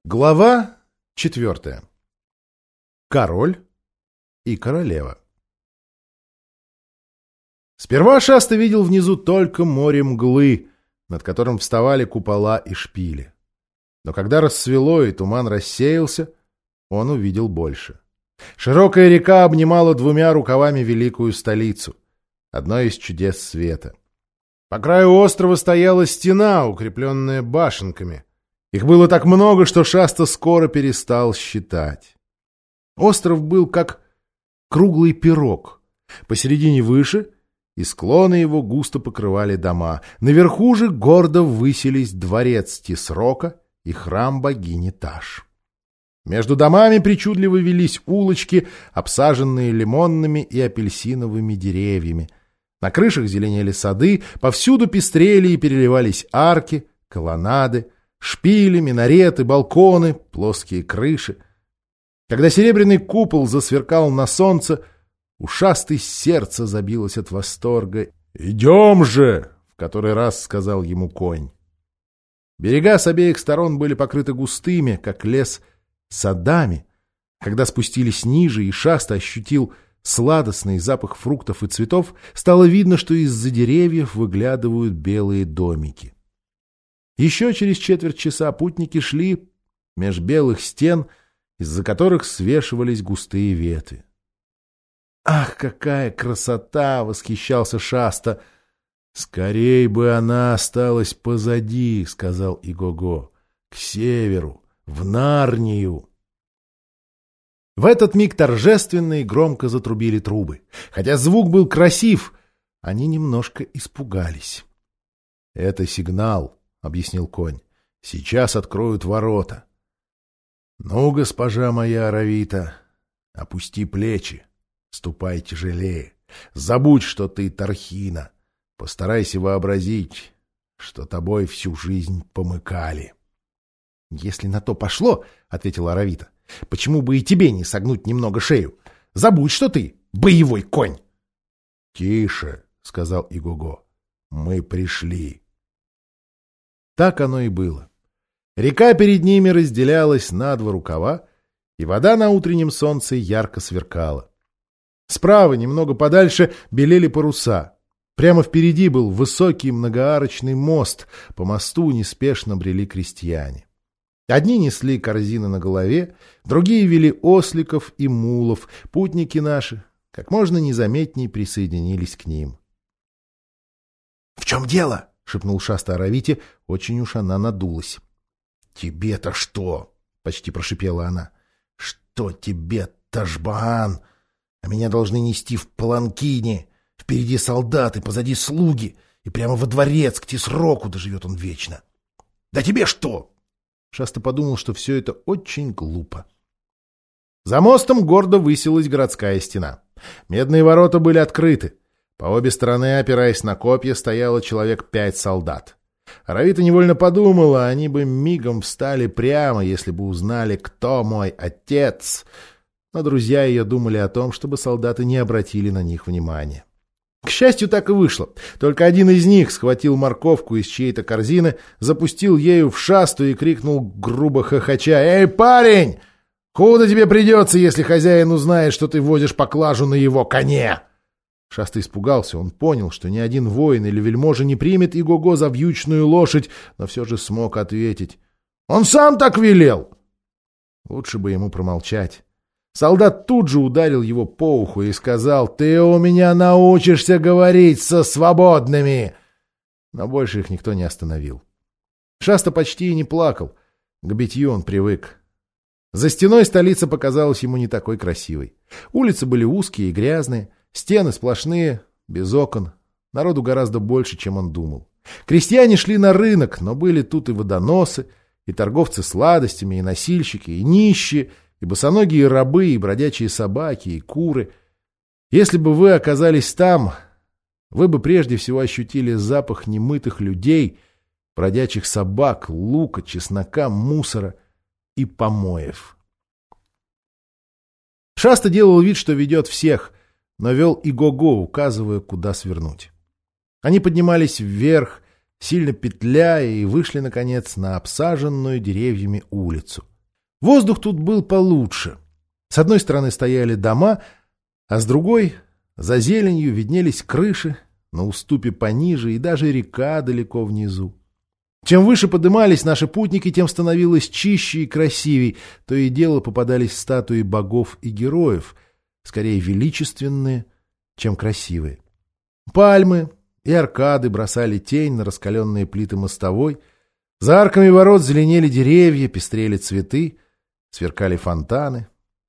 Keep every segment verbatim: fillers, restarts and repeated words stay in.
Глава четвертая. Король и королева. Сперва Шаста видел внизу только море мглы, над которым вставали купола и шпили. Но когда рассвело и туман рассеялся, он увидел больше. Широкая река обнимала двумя рукавами великую столицу, одно из чудес света. По краю острова стояла стена, укрепленная башенками. Их было так много, что Шаста скоро перестал считать. Остров был как круглый пирог. Посередине выше, и склоны его густо покрывали дома. Наверху же гордо высились дворец Тисрока и храм богини Таш. Между домами причудливо велись улочки, обсаженные лимонными и апельсиновыми деревьями. На крышах зеленели сады, повсюду пестрели и переливались арки, колоннады, шпили, минареты, балконы, плоские крыши. Когда серебряный купол засверкал на солнце, у Шасты сердце забилось от восторга. «Идем же!» — в который раз сказал ему конь. Берега с обеих сторон были покрыты густыми, как лес, садами. Когда спустились ниже, и Шаста ощутил сладостный запах фруктов и цветов, стало видно, что из-за деревьев выглядывают белые домики. Еще через четверть часа путники шли меж белых стен, из-за которых свешивались густые ветви. «Ах, какая красота!» — восхищался Шаста. «Скорей бы она осталась позади», — сказал Игого, — «к северу, в Нарнию». В этот миг торжественно и громко затрубили трубы. Хотя звук был красив, они немножко испугались. «Это сигнал», — объяснил конь. — Сейчас откроют ворота. — Ну, госпожа моя Аравита, опусти плечи, ступай тяжелее. Забудь, что ты Тархина. Постарайся вообразить, что тобой всю жизнь помыкали. — Если на то пошло, — ответила Аравита, — почему бы и тебе не согнуть немного шею? Забудь, что ты боевой конь. — Тише, — сказал Игого, — мы пришли. Так оно и было. Река перед ними разделялась на два рукава, и вода на утреннем солнце ярко сверкала. Справа, немного подальше, белели паруса. Прямо впереди был высокий многоарочный мост, по мосту неспешно брели крестьяне. Одни несли корзины на голове, другие вели осликов и мулов. Путники наши как можно незаметней присоединились к ним. — В чем дело? — шепнул Шаста Аравите, очень уж она надулась. — Тебе-то что? — почти прошипела она. — Что тебе, Ташбаан? А меня должны нести в паланкине. Впереди солдаты, позади слуги. И прямо во дворец к Тисроку доживет он вечно. — Да тебе что? Шаста подумал, что все это очень глупо. За мостом гордо высилась городская стена. Медные ворота были открыты. По обе стороны, опираясь на копья, стояло человек пять солдат. Аравита невольно подумала, они бы мигом встали прямо, если бы узнали, кто мой отец. Но друзья ее думали о том, чтобы солдаты не обратили на них внимания. К счастью, так и вышло. Только один из них схватил морковку из чьей-то корзины, запустил ею в Шасту и крикнул грубо хохоча: «Эй, парень! Худо тебе придется, если хозяин узнает, что ты возишь поклажу на его коне!» Шаста испугался, он понял, что ни один воин или вельможа не примет Игого за вьючную лошадь, но все же смог ответить: «Он сам так велел!» Лучше бы ему промолчать. Солдат тут же ударил его по уху и сказал: «Ты у меня научишься говорить со свободными!» Но больше их никто не остановил. Шаста почти и не плакал, к битью он привык. За стеной столица показалась ему не такой красивой. Улицы были узкие и грязные, стены сплошные, без окон. Народу гораздо больше, чем он думал. Крестьяне шли на рынок, но были тут и водоносы, и торговцы сладостями, и носильщики, и нищие, и босоногие рабы, и бродячие собаки, и куры. Если бы вы оказались там, вы бы прежде всего ощутили запах немытых людей, бродячих собак, лука, чеснока, мусора и помоев. Шаста делал вид, что ведет всех, но вел Игого, указывая, куда свернуть. Они поднимались вверх, сильно петляя, и вышли, наконец, на обсаженную деревьями улицу. Воздух тут был получше. С одной стороны стояли дома, а с другой, за зеленью, виднелись крыши, на уступе пониже и даже река далеко внизу. Чем выше подымались наши путники, тем становилось чище и красивей. То и дело попадались статуи богов и героев, скорее величественные, чем красивые. Пальмы и аркады бросали тень на раскаленные плиты мостовой. За арками ворот зеленели деревья, пестрели цветы, сверкали фонтаны.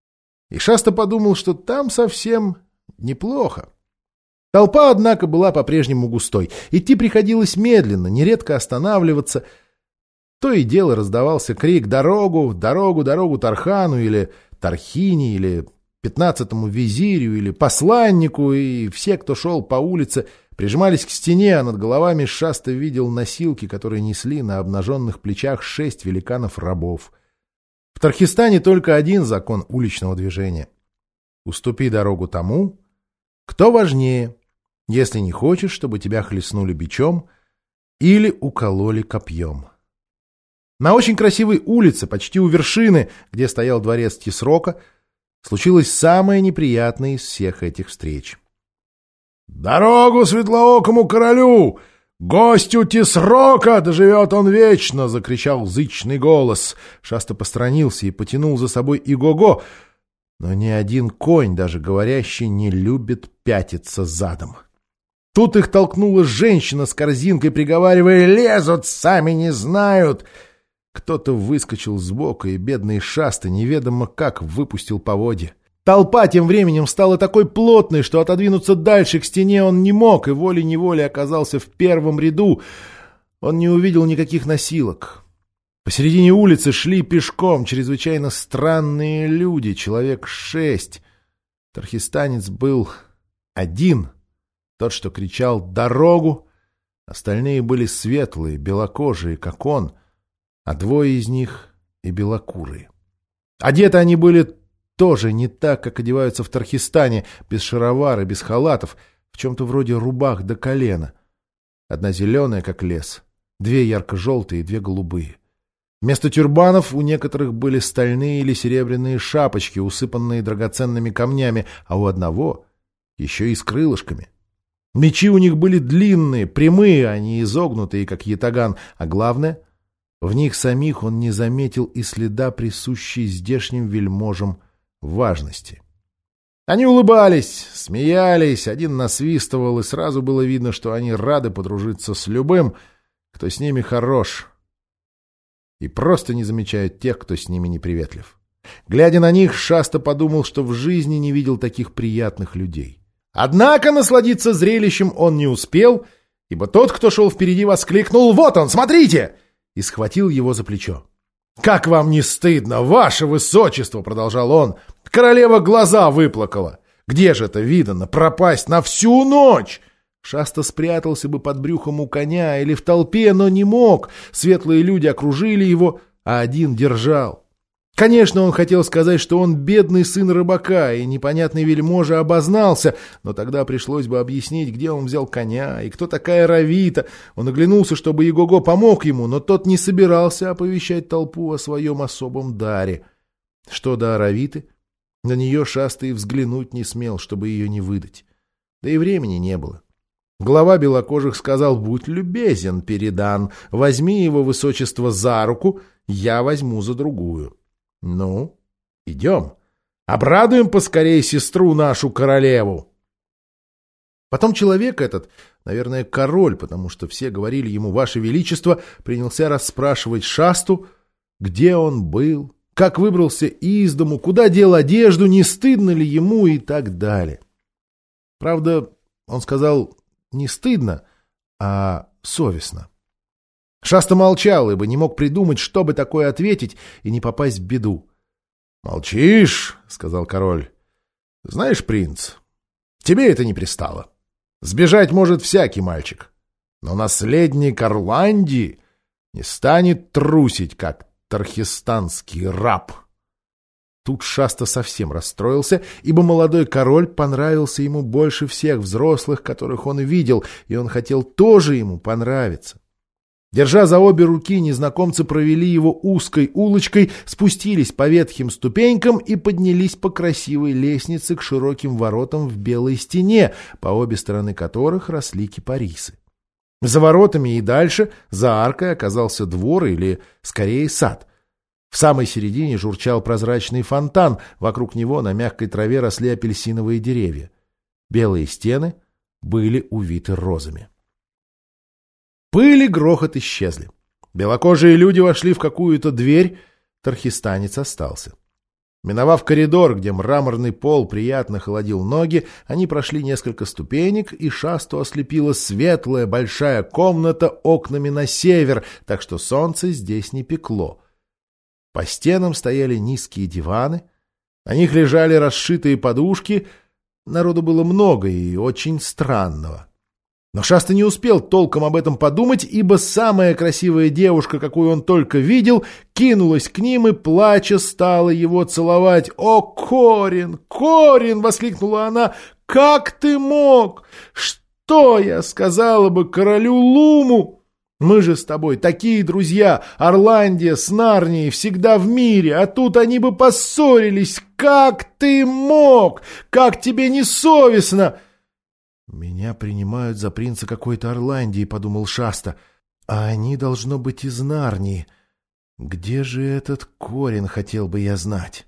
И Шаста подумал, что там совсем неплохо. Толпа, однако, была по-прежнему густой. Идти приходилось медленно, нередко останавливаться. То и дело раздавался крик «Дорогу! Дорогу! Дорогу Тархану!» или «Тархине!» или «Пятнадцатому визирю!» или «Посланнику!» И все, кто шел по улице, прижимались к стене, а над головами Шаста видел носилки, которые несли на обнаженных плечах шесть великанов-рабов. В Тархистане только один закон уличного движения. Уступи дорогу тому, кто важнее, если не хочешь, чтобы тебя хлестнули бичом или укололи копьем. На очень красивой улице, почти у вершины, где стоял дворец Тисрока, случилось самое неприятное из всех этих встреч. «Дорогу светлоокому королю! Гостю Тисрока! Да живет он вечно!» — закричал зычный голос. Шаста посторонился и потянул за собой Игого, но ни один конь, даже говорящий, не любит пятиться задом. Тут их толкнула женщина с корзинкой, приговаривая: «Лезут, сами не знают!» Кто-то выскочил сбоку, и бедный Шаста неведомо как выпустил поводья. Толпа тем временем стала такой плотной, что отодвинуться дальше к стене он не мог, и волей-неволей оказался в первом ряду. Он не увидел никаких носилок. Посередине улицы шли пешком чрезвычайно странные люди, человек шесть. Тархистанец был один, тот, что кричал «Дорогу!». Остальные были светлые, белокожие, как он, а двое из них и белокурые. Одеты они были тоже не так, как одеваются в Тархистане, без шаровар и без халатов, в чем-то вроде рубах до колена. Одна зеленая, как лес, две ярко-желтые и две голубые. Вместо тюрбанов у некоторых были стальные или серебряные шапочки, усыпанные драгоценными камнями, а у одного еще и с крылышками. Мечи у них были длинные, прямые, а не изогнутые, как ятаган, а главное, в них самих он не заметил и следа присущей здешним вельможам важности. Они улыбались, смеялись, один насвистывал, и сразу было видно, что они рады подружиться с любым, кто с ними хорош, и просто не замечают тех, кто с ними неприветлив. Глядя на них, Шаста подумал, что в жизни не видел таких приятных людей. Однако насладиться зрелищем он не успел, ибо тот, кто шел впереди, воскликнул: «Вот он, смотрите!» и схватил его за плечо. «Как вам не стыдно, ваше высочество!» — продолжал он. «Королева глаза выплакала! Где же это видано пропасть на всю ночь?» Шаста спрятался бы под брюхом у коня или в толпе, но не мог. Светлые люди окружили его, а один держал. Конечно, он хотел сказать, что он бедный сын рыбака, и непонятный вельможа обознался, но тогда пришлось бы объяснить, где он взял коня и кто такая Равита. Он оглянулся, чтобы Игого помог ему, но тот не собирался оповещать толпу о своем особом даре. Что до Равиты, на нее Шаста и взглянуть не смел, чтобы ее не выдать. Да и времени не было. Глава белокожих сказал: «Будь любезен, Передан, возьми его высочество за руку, я возьму за другую». «Ну, идем. Обрадуем поскорей сестру нашу королеву». Потом человек этот, наверное, король, потому что все говорили ему «Ваше Величество», принялся расспрашивать Шасту, где он был, как выбрался из дому, куда дел одежду, не стыдно ли ему и так далее. Правда, он сказал не стыдно, а совестно. Шаста молчал, ибо не мог придумать, что бы такое ответить и не попасть в беду. «Молчишь?» — сказал король. «Знаешь, принц, тебе это не пристало. Сбежать может всякий мальчик, но наследник Орландии не станет трусить, как тархистанский раб». Тут Шаста совсем расстроился, ибо молодой король понравился ему больше всех взрослых, которых он видел, и он хотел тоже ему понравиться. Держа за обе руки, незнакомцы провели его узкой улочкой, спустились по ветхим ступенькам и поднялись по красивой лестнице к широким воротам в белой стене, по обе стороны которых росли кипарисы. За воротами и дальше, за аркой, оказался двор или, скорее, сад. В самой середине журчал прозрачный фонтан, вокруг него на мягкой траве росли апельсиновые деревья. Белые стены были увиты розами. Пыль и грохот исчезли. Белокожие люди вошли в какую-то дверь, тархистанец остался. Миновав коридор, где мраморный пол приятно холодил ноги, они прошли несколько ступенек, и Шасту ослепила светлая большая комната окнами на север, так что солнце здесь не пекло. По стенам стояли низкие диваны, на них лежали расшитые подушки, народу было много и очень странного. Но Шаста не успел толком об этом подумать, ибо самая красивая девушка, какую он только видел, кинулась к ним и, плача, стала его целовать. «О, Корин! Корин!» — воскликнула она. «Как ты мог? Что я сказала бы королю Луму? Мы же с тобой такие друзья, Орландия с Нарнией всегда в мире, а тут они бы поссорились. Как ты мог? Как тебе не совестно?» «Меня принимают за принца какой-то Орландии», — подумал Шаста. «А они, должно быть, из Нарнии. Где же этот Корин, хотел бы я знать?»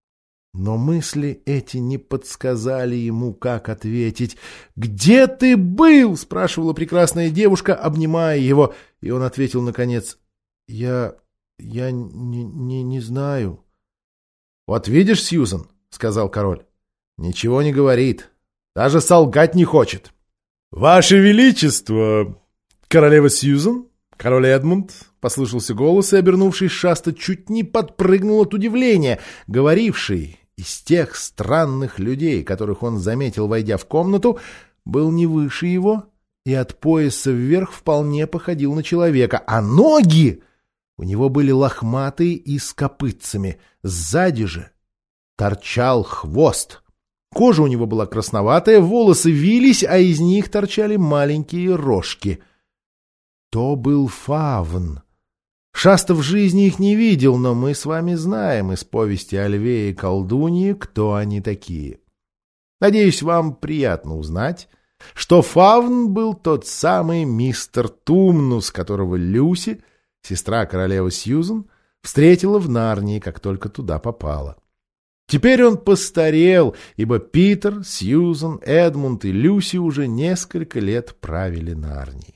Но мысли эти не подсказали ему, как ответить. «Где ты был?» — спрашивала прекрасная девушка, обнимая его. И он ответил, наконец, «Я... я не, не, не знаю». «Вот видишь, Сьюзан», — сказал король, — «ничего не говорит. Даже солгать не хочет». «Ваше Величество, королева Сьюзан, король Эдмунд», — послышался голос, и, обернувшись, Шаста чуть не подпрыгнул от удивления. Говоривший из тех странных людей, которых он заметил, войдя в комнату, был не выше его и от пояса вверх вполне походил на человека, а ноги у него были лохматые и с копытцами, сзади же торчал хвост. Кожа у него была красноватая, волосы вились, а из них торчали маленькие рожки. То был фавн. Шаста в жизни их не видел, но мы с вами знаем из повести о льве и колдунье, кто они такие. Надеюсь, вам приятно узнать, что фавн был тот самый мистер Тумнус, которого Люси, сестра королевы Сьюзан, встретила в Нарнии, как только туда попала. Теперь он постарел, ибо Питер, Сьюзан, Эдмунд и Люси уже несколько лет правили Нарнией.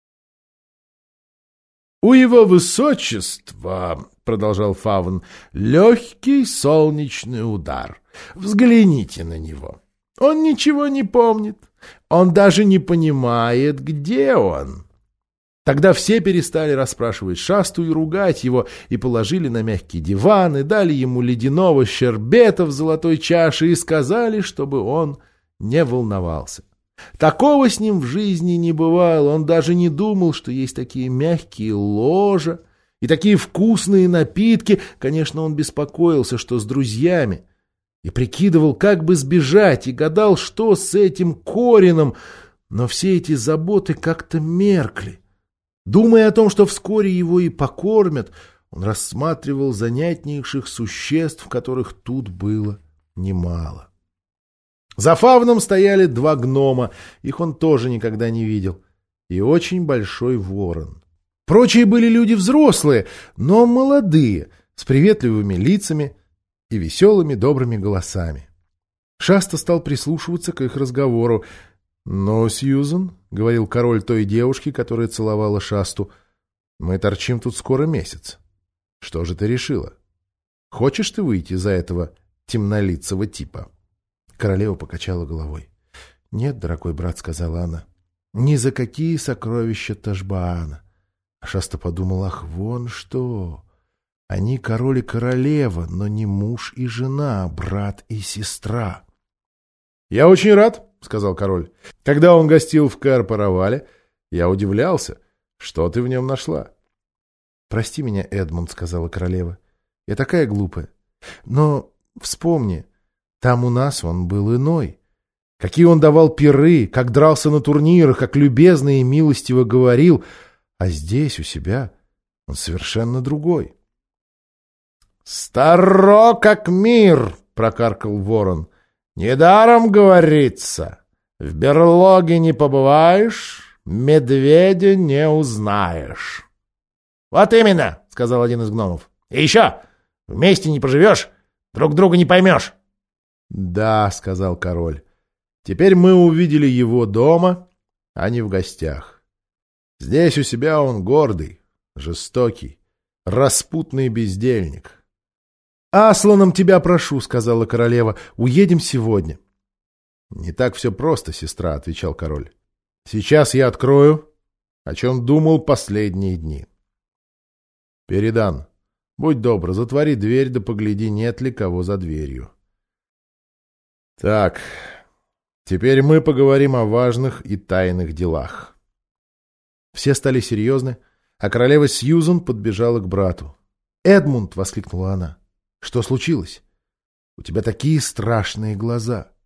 «У его высочества, — продолжал фавн, — легкий солнечный удар. Взгляните на него. Он ничего не помнит. Он даже не понимает, где он». Тогда все перестали расспрашивать Шасту и ругать его, и положили на мягкий диван, и дали ему ледяного щербета в золотой чаше, и сказали, чтобы он не волновался. Такого с ним в жизни не бывало, он даже не думал, что есть такие мягкие ложа и такие вкусные напитки. Конечно, он беспокоился, что с друзьями, и прикидывал, как бы сбежать, и гадал, что с этим Корином, но все эти заботы как-то меркли. Думая о том, что вскоре его и покормят, он рассматривал занятнейших существ, которых тут было немало. За фавном стояли два гнома, их он тоже никогда не видел, и очень большой ворон. Прочие были люди взрослые, но молодые, с приветливыми лицами и веселыми добрыми голосами. Шаста стал прислушиваться к их разговору. «Но, Сьюзан, — говорил король той девушке, которая целовала Шасту, — мы торчим тут скоро месяц. Что же ты решила? Хочешь ты выйти за этого темнолицего типа?» Королева покачала головой. «Нет, дорогой брат, — сказала она, — ни за какие сокровища Ташбаана». А Шаста подумал: ах, вон что! Они король и королева, но не муж и жена, брат и сестра. «Я очень рад, — сказал король. — Когда он гостил в Кар-Паравале, я удивлялся, что ты в нем нашла. — Прости меня, Эдмунд, — сказала королева. — Я такая глупая. Но вспомни, там у нас он был иной. Какие он давал пиры, как дрался на турнирах, как любезно и милостиво говорил. А здесь, у себя, он совершенно другой. «Старо как мир!» — прокаркал ворон. «Недаром говорится, в берлоге не побываешь, медведя не узнаешь». «Вот именно!» — сказал один из гномов. «И еще! Вместе не поживешь, друг друга не поймешь!» «Да», — сказал король, — «теперь мы увидели его дома, а не в гостях. Здесь у себя он гордый, жестокий, распутный бездельник». «Асланом тебя прошу», — сказала королева, — «уедем сегодня». «Не так все просто, сестра», — отвечал король. «Сейчас я открою, о чем думал последние дни. Передан, будь добр, затвори дверь, да погляди, нет ли кого за дверью. Так, теперь мы поговорим о важных и тайных делах». Все стали серьезны, а королева Сьюзан подбежала к брату. «Эдмунд!» — воскликнула она. «Что случилось? У тебя такие страшные глаза!»